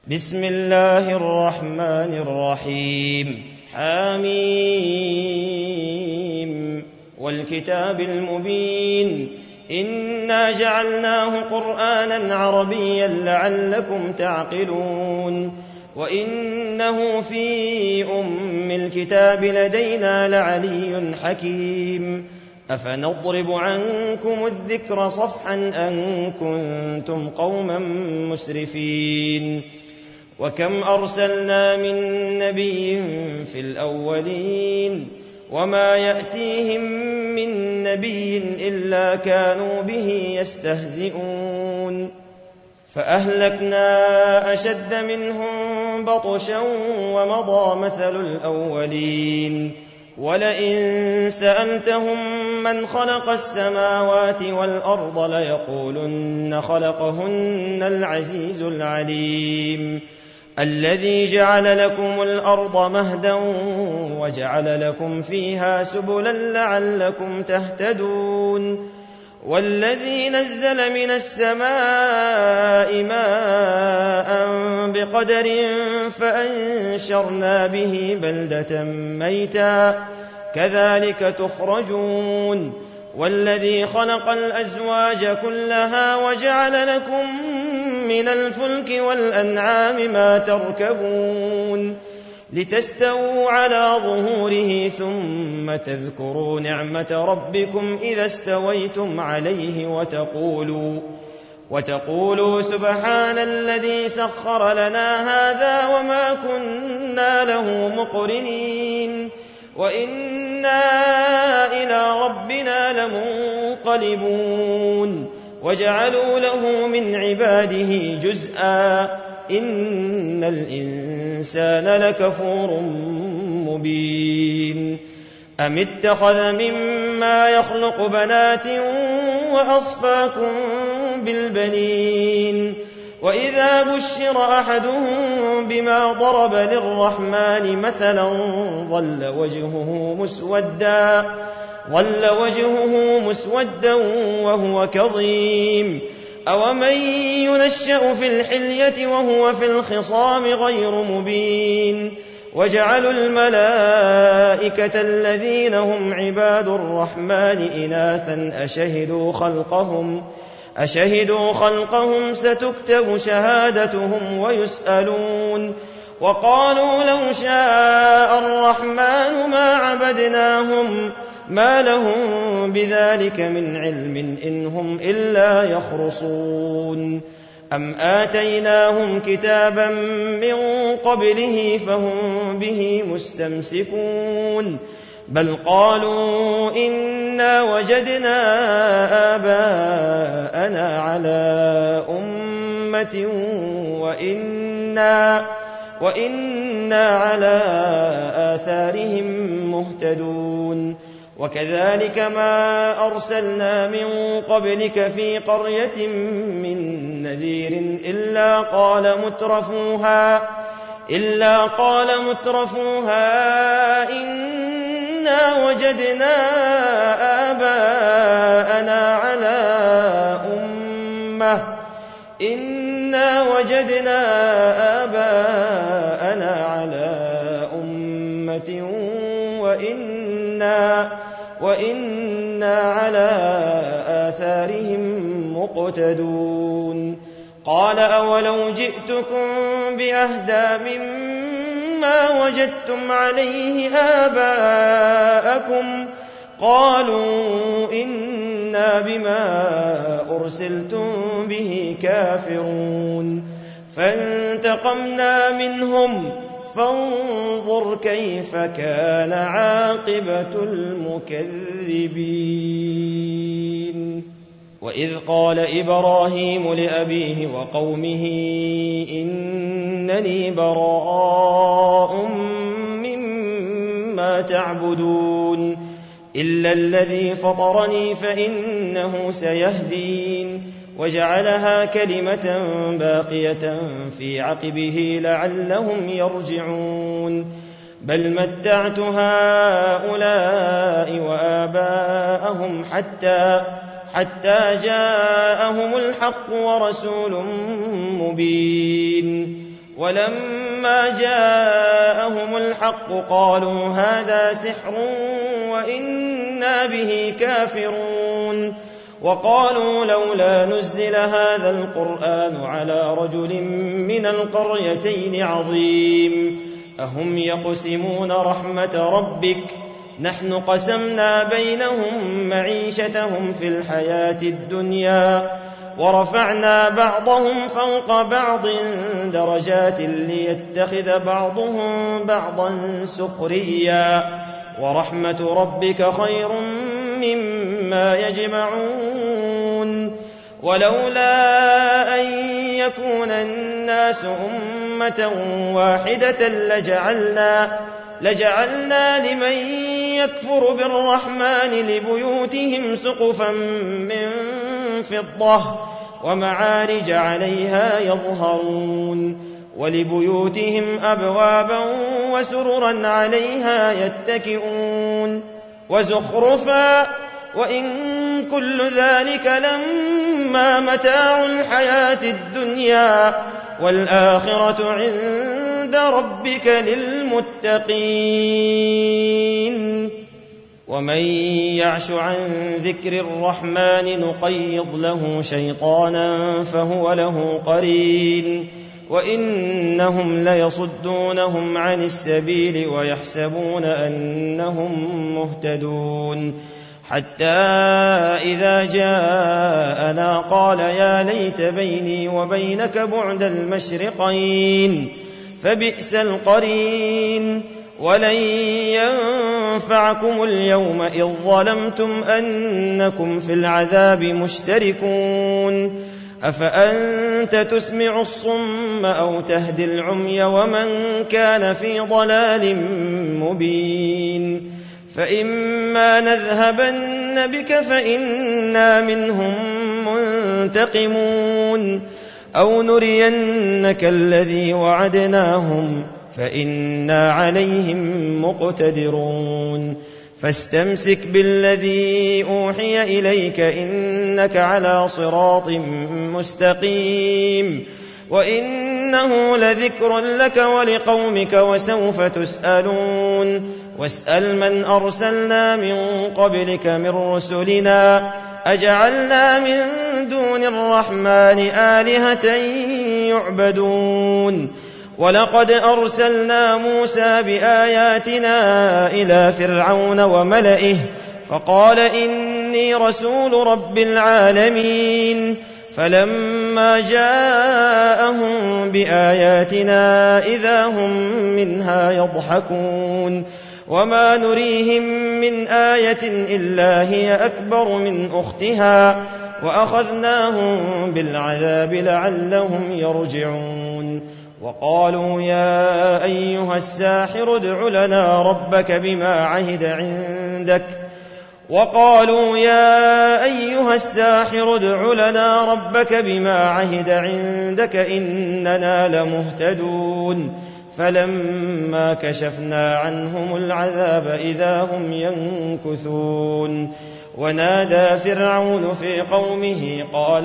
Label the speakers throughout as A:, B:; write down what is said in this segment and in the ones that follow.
A: بسم الله الرحمن الرحيم حميم والكتاب المبين إنا جعلناه قرآنا عربيا لعلكم تعقلون وإنه في أم الكتاب لدينا لعلي حكيم أفنضرب عنكم الذكر صفحا أن كنتم قوما مسرفين وكم أرسلنا من نبي في الأولين وما يأتيهم من نبي إلا كانوا به يستهزئون فأهلكنا أشد منهم بطشا ومضى مثل الأولين ولئن سألتهم من خلق السماوات والأرض ليقولن خلقهن العزيز العليم الذي جعل لكم الأرض مهدا وجعل لكم فيها سبلا لعلكم تهتدون والذي نزل من السماء ماء بقدر فأنشرنا به بلدة ميتا كذلك تخرجون والذي خلق الأزواج كلها وجعل لكم من الفلك والأنعام ما تركبون لتستووا على ظهوره ثم تذكروا نعمة ربكم إذا استويتم عليه وتقولوا سبحان الذي سخر لنا هذا وما كنا له مقرنين وإنا إلى ربنا لمنقلبون وجعلوا له من عباده جزءا إن الإنسان لكفور مبين أم اتخذ مما يخلق بنات وأصفاكم بالبنين وإذا بشر أحدهم بما ضرب للرحمن مثلا ظل وجهه مسودا وهو كظيم أومن ينشأ في الحلية وهو في الخصام غير مبين وجعلوا الملائكة الذين هم عباد الرحمن إناثا أشهدوا خلقهم ستكتب شهادتهم ويسألون وقالوا لو شاء الرحمن ما عبدناهم ما لهم بذلك من علم إن هم إلا يخرصون أم آتيناهم كتابا من قبله فهم به مستمسكون بل قالوا إنا وجدنا آباءنا على أمة وإنا على آثارهم مهتدون وكذلك ما أرسلنا من قبلك في قرية من نذير إلا قال مترفوها إنا وجدنا آباءنا على أمة وإنا على آثارهم مقتدون قال أولو جئتكم بأهدى مما وجدتم عليه آباءكم قالوا إنا بما أرسلتم به كافرون فانتقمنا منهم فانظر كيف كان عاقبة المكذبين وإذ قال إبراهيم لأبيه وقومه إنني براء مما تعبدون إلا الذي فطرني فإنه سيهدين وجعلها كلمة باقية في عقبه لعلهم يرجعون بل متعت هؤلاء وآباءهم حتى جاءهم الحق ورسول مبين ولما جاءهم الحق قالوا هذا سحر وإنا به كافرون وقالوا لولا نزل هذا القرآن على رجل من القريتين عظيم أهم يقسمون رحمة ربك نحن قسمنا بينهم معيشتهم في الحياة الدنيا ورفعنا بعضهم فوق بعض درجات ليتخذ بعضهم بعضا سخريا ورحمة ربك خير مما يجمعون ولولا أن يكون الناس أمة واحدة لجعلنا لمن يكفر بالرحمن لبيوتهم سقفا من فضة ومعارج عليها يظهرون ولبيوتهم أبوابا وسررا عليها يتكئون وزخرفا وإن كل ذلك لما متاع الحياة الدنيا والآخرة عند ربك للمتقين ومن يعش عن ذكر الرحمن نقيض له شيطانا فهو له قرين وإنهم ليصدونهم عن السبيل ويحسبون أنهم مهتدون حتى إذا جاءنا قال يا ليت بيني وبينك بعد المشرقين فبئس القرين ولن ينفعكم اليوم إذ ظلمتم أنكم في العذاب مشتركون أفأنت تسمع الصم أو تهدي العمي ومن كان في ضلال مبين فإما نذهبن بك فإنا منهم منتقمون أو نرينك الذي وعدناهم فإنا عليهم مقتدرون فاستمسك بالذي أوحي إليك إنك على صراط مستقيم وإنه لذكر لك ولقومك وسوف تسألون واسأل من أرسلنا من قبلك من رسلنا أجعلنا من دون الرحمن آلهة يعبدون ولقد أرسلنا موسى بآياتنا إلى فرعون وملئه فقال إني رسول رب العالمين فلما جاءهم بآياتنا إذا هم منها يضحكون وما نريهم من آية إلا هي أكبر من أختها وأخذناهم بالعذاب لعلهم يرجعون وقالوا يا أيها الساحر ادع لنا ربك بما عهد عندك إننا لمهتدون فلما كشفنا عنهم العذاب إذا هم ينكثون ونادى فرعون في قومه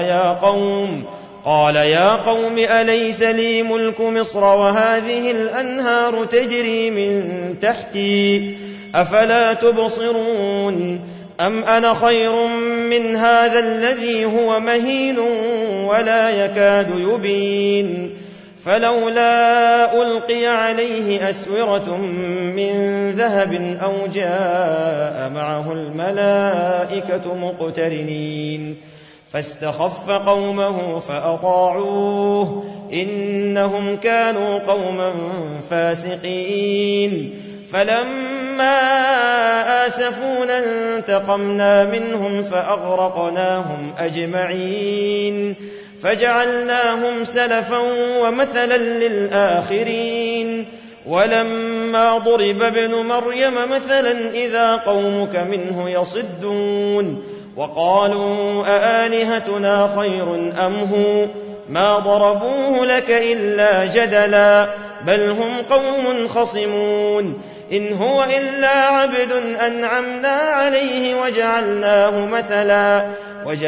A: قال يا قوم أليس لي ملك مصر وهذه الأنهار تجري من تحتي أفلا تبصرون أم أنا خير من هذا الذي هو مهين ولا يكاد يبين فلولا ألقي عليه أسورة من ذهب أو جاء معه الملائكة مقترنين فاستخف قومه فأطاعوه إنهم كانوا قوما فاسقين فلما آسفونا انتقمنا منهم فأغرقناهم أجمعين فجعلناهم سلفا ومثلا للآخرين ولما ضرب ابن مريم مثلا إذا قومك منه يصدون وقالوا أآلهتنا خير أم هو ما ضربوه لك إلا جدلا بل هم قوم خصمون إن هو إلا عبد أنعمنا عليه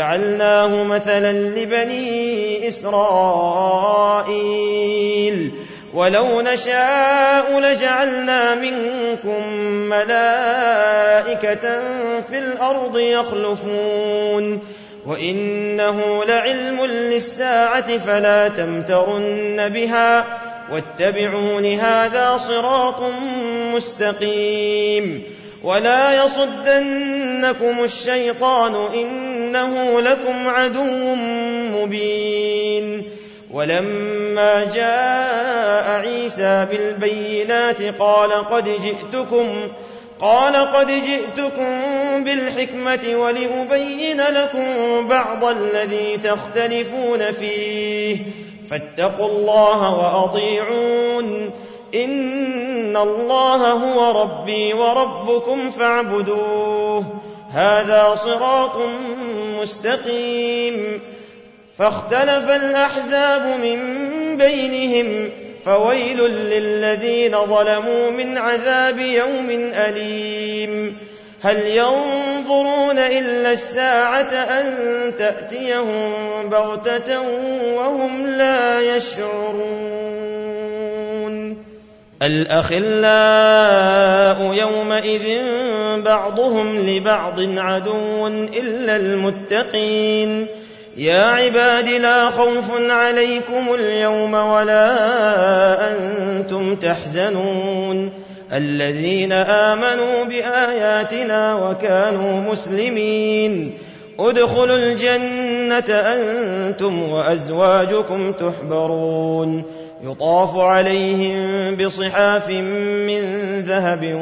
A: وجعلناه مثلا لبني إسرائيل ولو نشاء لجعلنا منكم ملائكة في الأرض يخلفون وإنه لعلم للساعة فلا تمترن بها واتبعون هذا صراط مستقيم ولا يصدنكم الشيطان إنه لكم عدو مبين. ولما جاء عيسى بالبينات قال قد جئتكم بالحكمة ولأبين لكم بعض الذي تختلفون فيه فاتقوا الله وأطيعون إن الله هو ربي وربكم فاعبدوه هذا صراط مستقيم. فاختلف الأحزاب من بينهم فويل للذين ظلموا من عذاب يوم أليم. هل ينظرون إلا الساعة أن تأتيهم بغتة وهم لا يشعرون. الأخلاء يومئذ بعضهم لبعض عدو إلا المتقين. يا عباد لا خوف عليكم اليوم ولا أنتم تحزنون الذين آمنوا بآياتنا وكانوا مسلمين ادخلوا الجنة أنتم وأزواجكم تحبرون يطاف عليهم بصحاف من ذهب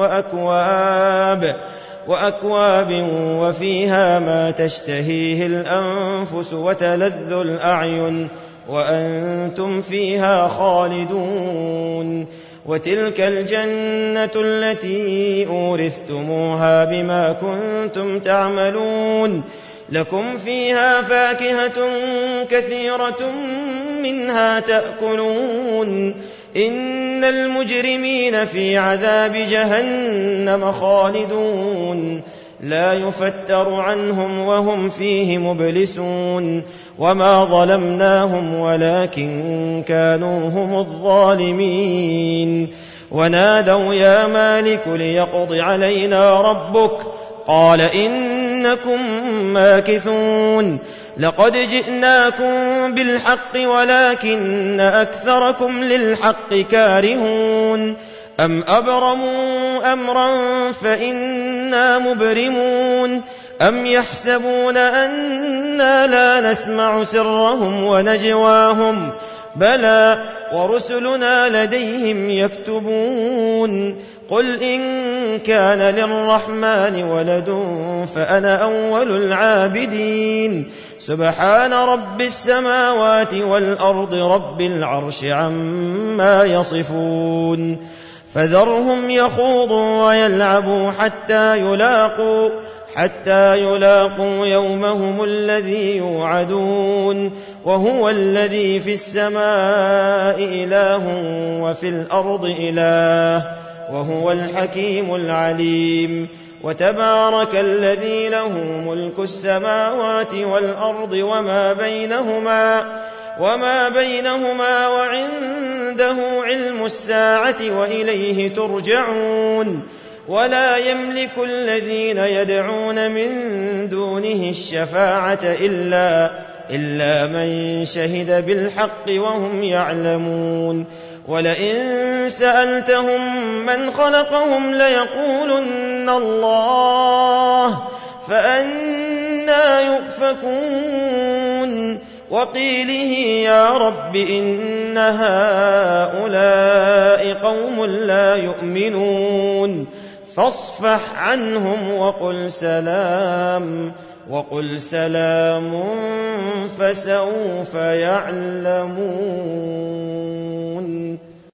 A: وأكواب وفيها ما تشتهيه الأنفس وتلذ الأعين وأنتم فيها خالدون. وتلك الجنة التي أورثتموها بما كنتم تعملون لكم فيها فاكهة كثيرة منها تأكلون إن المجرمين في عذاب جهنم خالدون لا يفتر عنهم وهم فيه مبلسون وما ظلمناهم ولكن كانوا هم الظالمين. ونادوا يا مالك ليقض علينا ربك قال إنكم ماكثون لقد جئناكم بالحق ولكن أكثركم للحق كارهون أم أبرموا أمرا فإنا مبرمون أم يحسبون أنا لا نسمع سرهم ونجواهم بلى ورسلنا لديهم يكتبون. قل إن كان للرحمن ولد فأنا أول العابدين سبحان رب السماوات والأرض رب العرش عما يصفون. فذرهم يخوضوا ويلعبوا حتى يلاقوا يومهم الذي يوعدون وهو الذي في السماء إله وفي الأرض إله وهو الحكيم العليم. وتبارك الذي له ملك السماوات والأرض وما بينهما وعنده علم الساعة وإليه ترجعون. ولا يملك الذين يدعون من دونه الشفاعة إلا من شهد بالحق وهم يعلمون. ولئن سألتهم من خلقهم ليقولن الله فأنى يؤفكون. وقيله يا رب إن هؤلاء قوم لا يؤمنون فاصفح عنهم وقل سلام فسوف يعلمون.